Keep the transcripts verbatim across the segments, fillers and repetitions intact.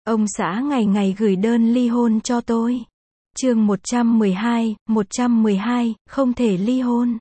Ông xã ngày ngày gửi đơn ly hôn cho tôi. Chương một trăm mười hai, một trăm mười hai, không thể ly hôn.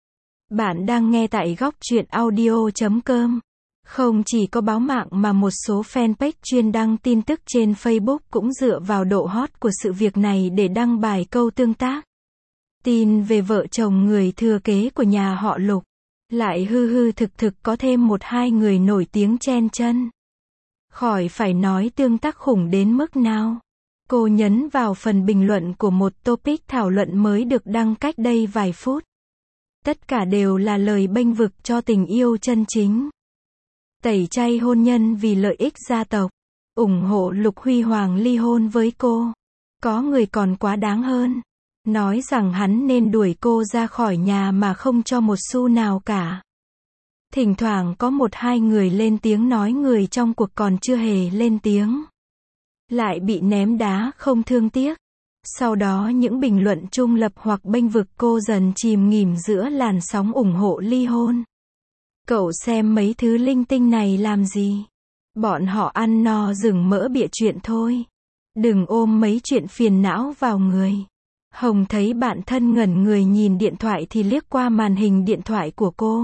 Bạn đang nghe tại góc truyện audio chấm com. Không chỉ có báo mạng mà một số fanpage chuyên đăng tin tức trên Facebook cũng dựa vào độ hot của sự việc này để đăng bài câu tương tác. Tin về vợ chồng người thừa kế của nhà họ Lục. Lại hư hư thực thực có thêm một hai người nổi tiếng chen chân. Khỏi phải nói tương tác khủng đến mức nào. Cô nhấn vào phần bình luận của một topic thảo luận mới được đăng cách đây vài phút. Tất cả đều là lời bênh vực cho tình yêu chân chính. Tẩy chay hôn nhân vì lợi ích gia tộc. Ủng hộ Lục Huy Hoàng ly hôn với cô. Có người còn quá đáng hơn. Nói rằng hắn nên đuổi cô ra khỏi nhà mà không cho một xu nào cả. Thỉnh thoảng có một hai người lên tiếng nói người trong cuộc còn chưa hề lên tiếng. Lại bị ném đá không thương tiếc. Sau đó những bình luận trung lập hoặc bênh vực cô dần chìm nghỉm giữa làn sóng ủng hộ ly hôn. Cậu xem mấy thứ linh tinh này làm gì? Bọn họ ăn no rừng mỡ bịa chuyện thôi. Đừng ôm mấy chuyện phiền não vào người. Hồng thấy bạn thân ngẩn người nhìn điện thoại thì liếc qua màn hình điện thoại của cô.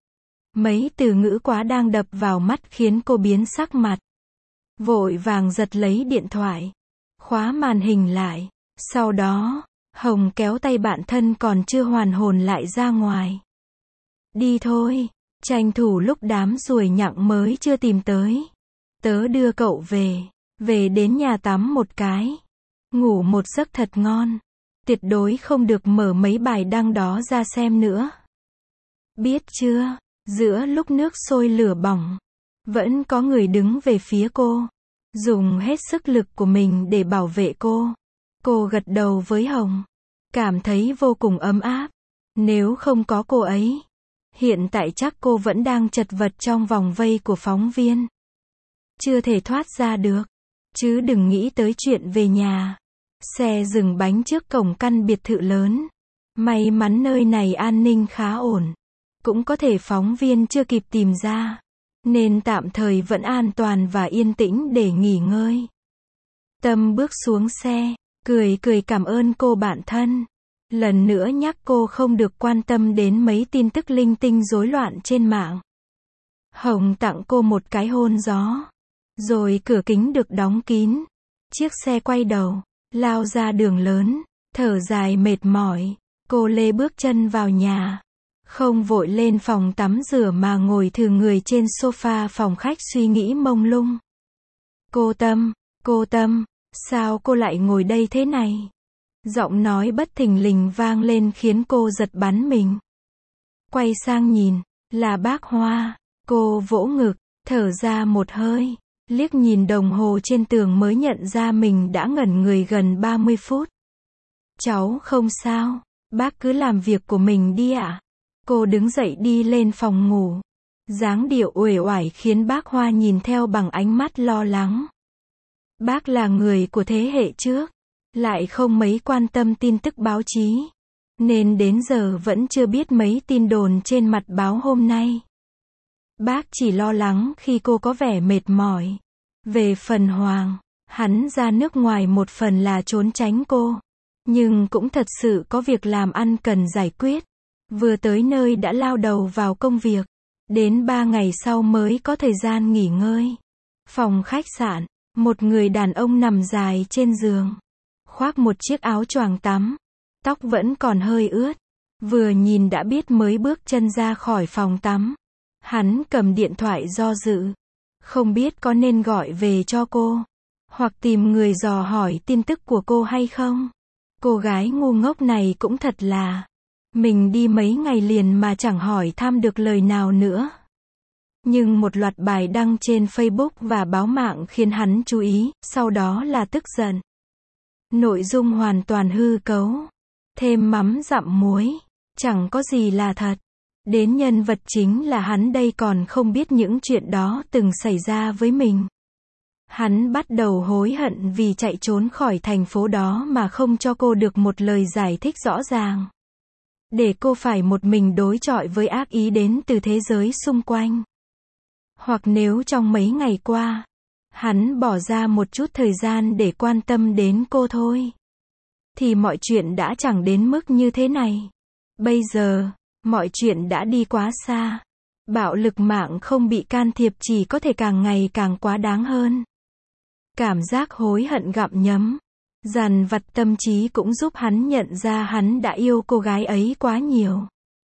Mấy từ ngữ quá đang đập vào mắt khiến cô biến sắc mặt. Vội vàng giật lấy điện thoại. Khóa màn hình lại. Sau đó, Hồng kéo tay bạn thân còn chưa hoàn hồn lại ra ngoài. Đi thôi, tranh thủ lúc đám ruồi nhặng mới chưa tìm tới. Tớ đưa cậu về. Về đến nhà tắm một cái. Ngủ một giấc thật ngon. Tuyệt đối không được mở mấy bài đăng đó ra xem nữa. Biết chưa? Giữa lúc nước sôi lửa bỏng, vẫn có người đứng về phía cô, dùng hết sức lực của mình để bảo vệ cô. Cô gật đầu với Hồng, cảm thấy vô cùng ấm áp. Nếu không có cô ấy, hiện tại chắc cô vẫn đang chật vật trong vòng vây của phóng viên. Chưa thể thoát ra được, chứ đừng nghĩ tới chuyện về nhà. Xe dừng bánh trước cổng căn biệt thự lớn. May mắn nơi này an ninh khá ổn. Cũng có thể phóng viên chưa kịp tìm ra. Nên tạm thời vẫn an toàn và yên tĩnh để nghỉ ngơi. Tâm bước xuống xe, cười cười cảm ơn cô bạn thân. Lần nữa nhắc cô không được quan tâm đến mấy tin tức linh tinh rối loạn trên mạng. Hồng tặng cô một cái hôn gió. Rồi cửa kính được đóng kín. Chiếc xe quay đầu, lao ra đường lớn, thở dài mệt mỏi. Cô lê bước chân vào nhà. Không vội lên phòng tắm rửa mà ngồi thừ người trên sofa phòng khách suy nghĩ mông lung. Cô Tâm, cô Tâm, sao cô lại ngồi đây thế này? Giọng nói bất thình lình vang lên khiến cô giật bắn mình. Quay sang nhìn, là bác Hoa. Cô vỗ ngực, thở ra một hơi, liếc nhìn đồng hồ trên tường mới nhận ra mình đã ngẩn người gần ba mươi phút. Cháu không sao, bác cứ làm việc của mình đi ạ. Cô đứng dậy đi lên phòng ngủ. Dáng điệu uể oải khiến bác Hoa nhìn theo bằng ánh mắt lo lắng. Bác là người của thế hệ trước, lại không mấy quan tâm tin tức báo chí, nên đến giờ vẫn chưa biết mấy tin đồn trên mặt báo hôm nay. Bác chỉ lo lắng khi cô có vẻ mệt mỏi. Về phần Hoàng, hắn ra nước ngoài một phần là trốn tránh cô, nhưng cũng thật sự có việc làm ăn cần giải quyết. Vừa tới nơi đã lao đầu vào công việc. Đến ba ngày sau mới có thời gian nghỉ ngơi. Phòng khách sạn, một người đàn ông nằm dài trên giường, khoác một chiếc áo choàng tắm, tóc vẫn còn hơi ướt. Vừa nhìn đã biết mới bước chân ra khỏi phòng tắm. Hắn cầm điện thoại do dự, không biết có nên gọi về cho cô, hoặc tìm người dò hỏi tin tức của cô hay không. Cô gái ngu ngốc này cũng thật là, mình đi mấy ngày liền mà chẳng hỏi thăm được lời nào nữa. Nhưng một loạt bài đăng trên Facebook và báo mạng khiến hắn chú ý, sau đó là tức giận. Nội dung hoàn toàn hư cấu, thêm mắm dặm muối, chẳng có gì là thật. Đến nhân vật chính là hắn đây còn không biết những chuyện đó từng xảy ra với mình. Hắn bắt đầu hối hận vì chạy trốn khỏi thành phố đó mà không cho cô được một lời giải thích rõ ràng. Để cô phải một mình đối chọi với ác ý đến từ thế giới xung quanh. Hoặc nếu trong mấy ngày qua, hắn bỏ ra một chút thời gian để quan tâm đến cô thôi, thì mọi chuyện đã chẳng đến mức như thế này. Bây giờ, mọi chuyện đã đi quá xa. Bạo lực mạng không bị can thiệp chỉ có thể càng ngày càng quá đáng hơn. Cảm giác hối hận gặm nhấm, dằn vặt tâm trí cũng giúp hắn nhận ra hắn đã yêu cô gái ấy quá nhiều.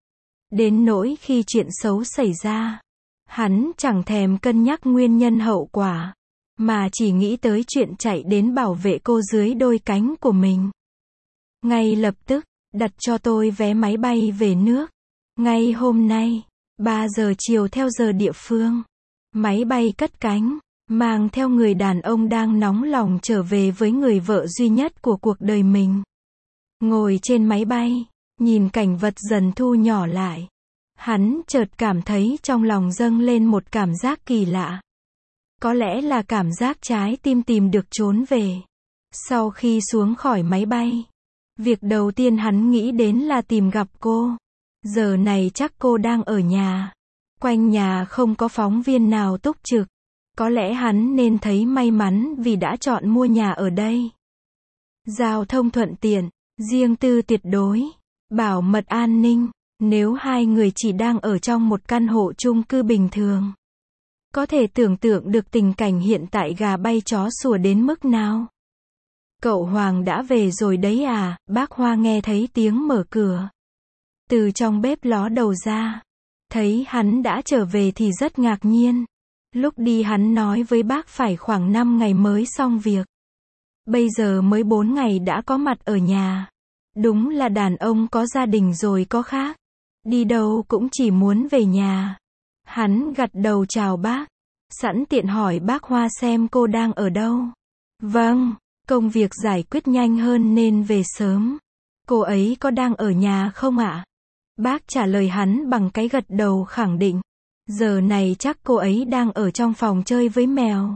Đến nỗi khi chuyện xấu xảy ra, hắn chẳng thèm cân nhắc nguyên nhân hậu quả, mà chỉ nghĩ tới chuyện chạy đến bảo vệ cô dưới đôi cánh của mình. Ngay lập tức, đặt cho tôi vé máy bay về nước. Ngay hôm nay, ba giờ chiều theo giờ địa phương. Máy bay cất cánh, mang theo người đàn ông đang nóng lòng trở về với người vợ duy nhất của cuộc đời mình. Ngồi trên máy bay, nhìn cảnh vật dần thu nhỏ lại. Hắn chợt cảm thấy trong lòng dâng lên một cảm giác kỳ lạ. Có lẽ là cảm giác trái tim tìm được trốn về. Sau khi xuống khỏi máy bay, việc đầu tiên hắn nghĩ đến là tìm gặp cô. Giờ này chắc cô đang ở nhà. Quanh nhà không có phóng viên nào túc trực. Có lẽ hắn nên thấy may mắn vì đã chọn mua nhà ở đây. Giao thông thuận tiện, riêng tư tuyệt đối, bảo mật an ninh. Nếu hai người chỉ đang ở trong một căn hộ chung cư bình thường, có thể tưởng tượng được tình cảnh hiện tại gà bay chó sủa đến mức nào. Cậu Hoàng đã về rồi đấy à? Bác Hoa nghe thấy tiếng mở cửa. Từ trong bếp ló đầu ra. Thấy hắn đã trở về thì rất ngạc nhiên. Lúc đi hắn nói với bác phải khoảng năm ngày mới xong việc. Bây giờ mới bốn ngày đã có mặt ở nhà. Đúng là đàn ông có gia đình rồi có khác. Đi đâu cũng chỉ muốn về nhà. Hắn gật đầu chào bác. Sẵn tiện hỏi bác Hoa xem cô đang ở đâu. Vâng, công việc giải quyết nhanh hơn nên về sớm. Cô ấy có đang ở nhà không ạ? Bác trả lời hắn bằng cái gật đầu khẳng định. Giờ này chắc cô ấy đang ở trong phòng chơi với mèo.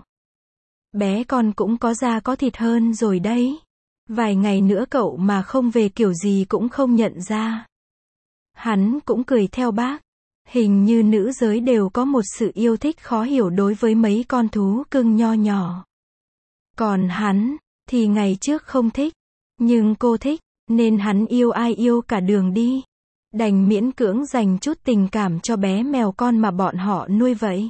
Bé con cũng có da có thịt hơn rồi đấy. Vài ngày nữa cậu mà không về kiểu gì cũng không nhận ra. Hắn cũng cười theo bác. Hình như nữ giới đều có một sự yêu thích khó hiểu đối với mấy con thú cưng nho nhỏ. Còn hắn, thì ngày trước không thích. Nhưng cô thích, nên hắn yêu ai yêu cả đường đi. Đành miễn cưỡng dành chút tình cảm cho bé mèo con mà bọn họ nuôi vậy.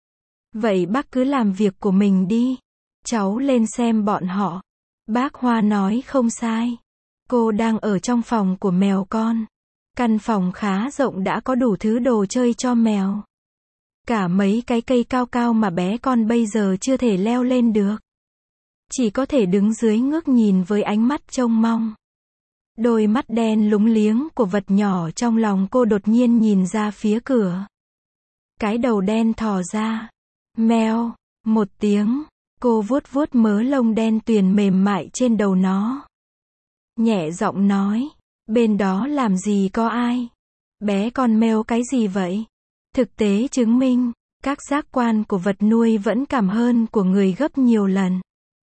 Vậy bác cứ làm việc của mình đi. Cháu lên xem bọn họ. Bác Hoa nói không sai. Cô đang ở trong phòng của mèo con. Căn phòng khá rộng đã có đủ thứ đồ chơi cho mèo. Cả mấy cái cây cao cao mà bé con bây giờ chưa thể leo lên được. Chỉ có thể đứng dưới ngước nhìn với ánh mắt trông mong. Đôi mắt đen lúng liếng của vật nhỏ trong lòng cô đột nhiên nhìn ra phía cửa. Cái đầu đen thò ra. Meo, một tiếng. Cô vuốt vuốt mớ lông đen tuyền mềm mại trên đầu nó. Nhẹ giọng nói. Bên đó làm gì có ai? Bé con meo cái gì vậy? Thực tế chứng minh, các giác quan của vật nuôi vẫn cảm hơn của người gấp nhiều lần.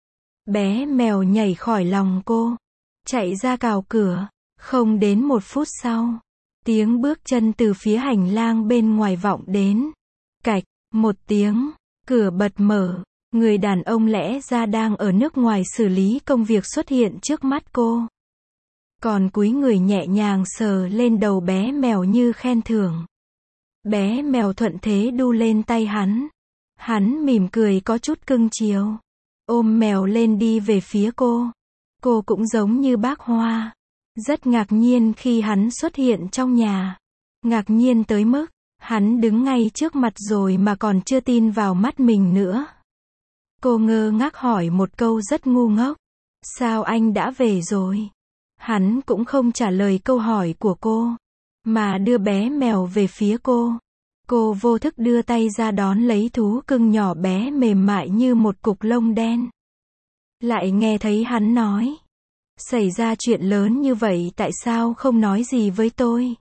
Bé mèo nhảy khỏi lòng cô. Chạy ra cào cửa. Không đến một phút sau. Tiếng bước chân từ phía hành lang bên ngoài vọng đến. Cạch, một tiếng. Cửa bật mở. Người đàn ông lẽ ra đang ở nước ngoài xử lý công việc xuất hiện trước mắt cô. Còn cúi người nhẹ nhàng sờ lên đầu bé mèo như khen thưởng. Bé mèo thuận thế đu lên tay hắn. Hắn mỉm cười có chút cưng chiều. Ôm mèo lên đi về phía cô. Cô cũng giống như bác Hoa. Rất ngạc nhiên khi hắn xuất hiện trong nhà. Ngạc nhiên tới mức, hắn đứng ngay trước mặt rồi mà còn chưa tin vào mắt mình nữa. Cô ngơ ngác hỏi một câu rất ngu ngốc. Sao anh đã về rồi? Hắn cũng không trả lời câu hỏi của cô, mà đưa bé mèo về phía cô. Cô vô thức đưa tay ra đón lấy thú cưng nhỏ bé mềm mại như một cục lông đen. Lại nghe thấy hắn nói. Xảy ra chuyện lớn như vậy tại sao không nói gì với tôi?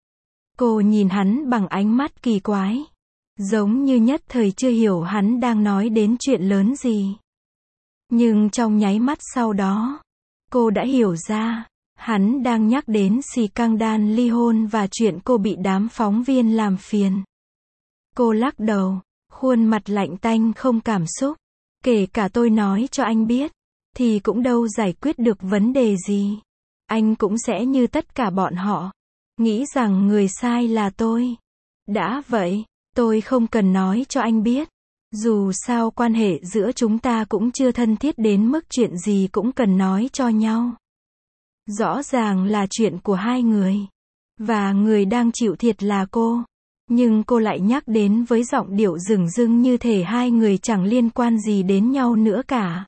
Cô nhìn hắn bằng ánh mắt kỳ quái. Giống như nhất thời chưa hiểu hắn đang nói đến chuyện lớn gì. Nhưng trong nháy mắt sau đó, cô đã hiểu ra. Hắn đang nhắc đến scandal ly hôn và chuyện cô bị đám phóng viên làm phiền. Cô lắc đầu, khuôn mặt lạnh tanh không cảm xúc. Kể cả tôi nói cho anh biết, thì cũng đâu giải quyết được vấn đề gì. Anh cũng sẽ như tất cả bọn họ, nghĩ rằng người sai là tôi. Đã vậy, tôi không cần nói cho anh biết. Dù sao quan hệ giữa chúng ta cũng chưa thân thiết đến mức chuyện gì cũng cần nói cho nhau. Rõ ràng là chuyện của hai người. Và người đang chịu thiệt là cô. Nhưng cô lại nhắc đến với giọng điệu dửng dưng như thể hai người chẳng liên quan gì đến nhau nữa cả.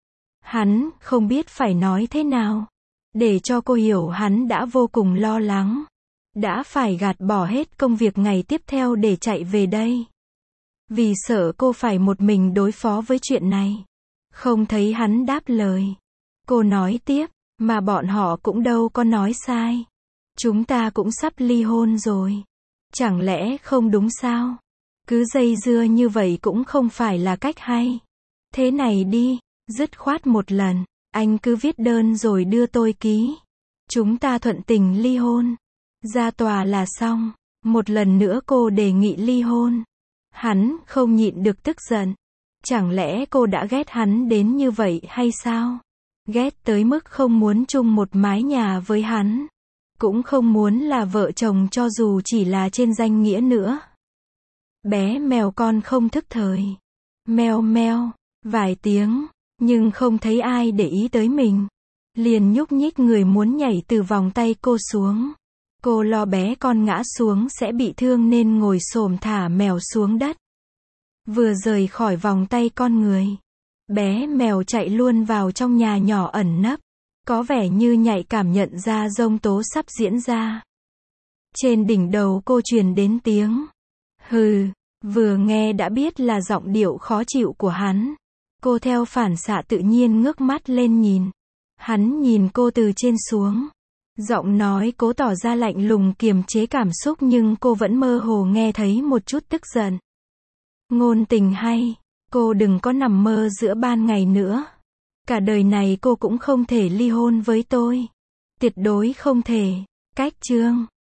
Hắn không biết phải nói thế nào. Để cho cô hiểu hắn đã vô cùng lo lắng. Đã phải gạt bỏ hết công việc ngày tiếp theo để chạy về đây. Vì sợ cô phải một mình đối phó với chuyện này. Không thấy hắn đáp lời. Cô nói tiếp, mà bọn họ cũng đâu có nói sai. Chúng ta cũng sắp ly hôn rồi. Chẳng lẽ không đúng sao? Cứ dây dưa như vậy cũng không phải là cách hay. Thế này đi, dứt khoát một lần, anh cứ viết đơn rồi đưa tôi ký. Chúng ta thuận tình ly hôn. Ra tòa là xong. Một lần nữa cô đề nghị ly hôn. Hắn không nhịn được tức giận. Chẳng lẽ cô đã ghét hắn đến như vậy hay sao? Ghét tới mức không muốn chung một mái nhà với hắn. Cũng không muốn là vợ chồng cho dù chỉ là trên danh nghĩa nữa. Bé mèo con không thức thời. Meo meo, vài tiếng, nhưng không thấy ai để ý tới mình. Liền nhúc nhích người muốn nhảy từ vòng tay cô xuống. Cô lo bé con ngã xuống sẽ bị thương nên ngồi xổm thả mèo xuống đất. Vừa rời khỏi vòng tay con người, bé mèo chạy luôn vào trong nhà nhỏ ẩn nấp. Có vẻ như nhạy cảm nhận ra giông tố sắp diễn ra. Trên đỉnh đầu cô truyền đến tiếng hừ, vừa nghe đã biết là giọng điệu khó chịu của hắn. Cô theo phản xạ tự nhiên ngước mắt lên nhìn. Hắn nhìn cô từ trên xuống. Giọng nói cố tỏ ra lạnh lùng kiềm chế cảm xúc nhưng cô vẫn mơ hồ nghe thấy một chút tức giận. Ngôn tình hay, cô đừng có nằm mơ giữa ban ngày nữa. Cả đời này cô cũng không thể ly hôn với tôi. Tuyệt đối không thể. Cách chương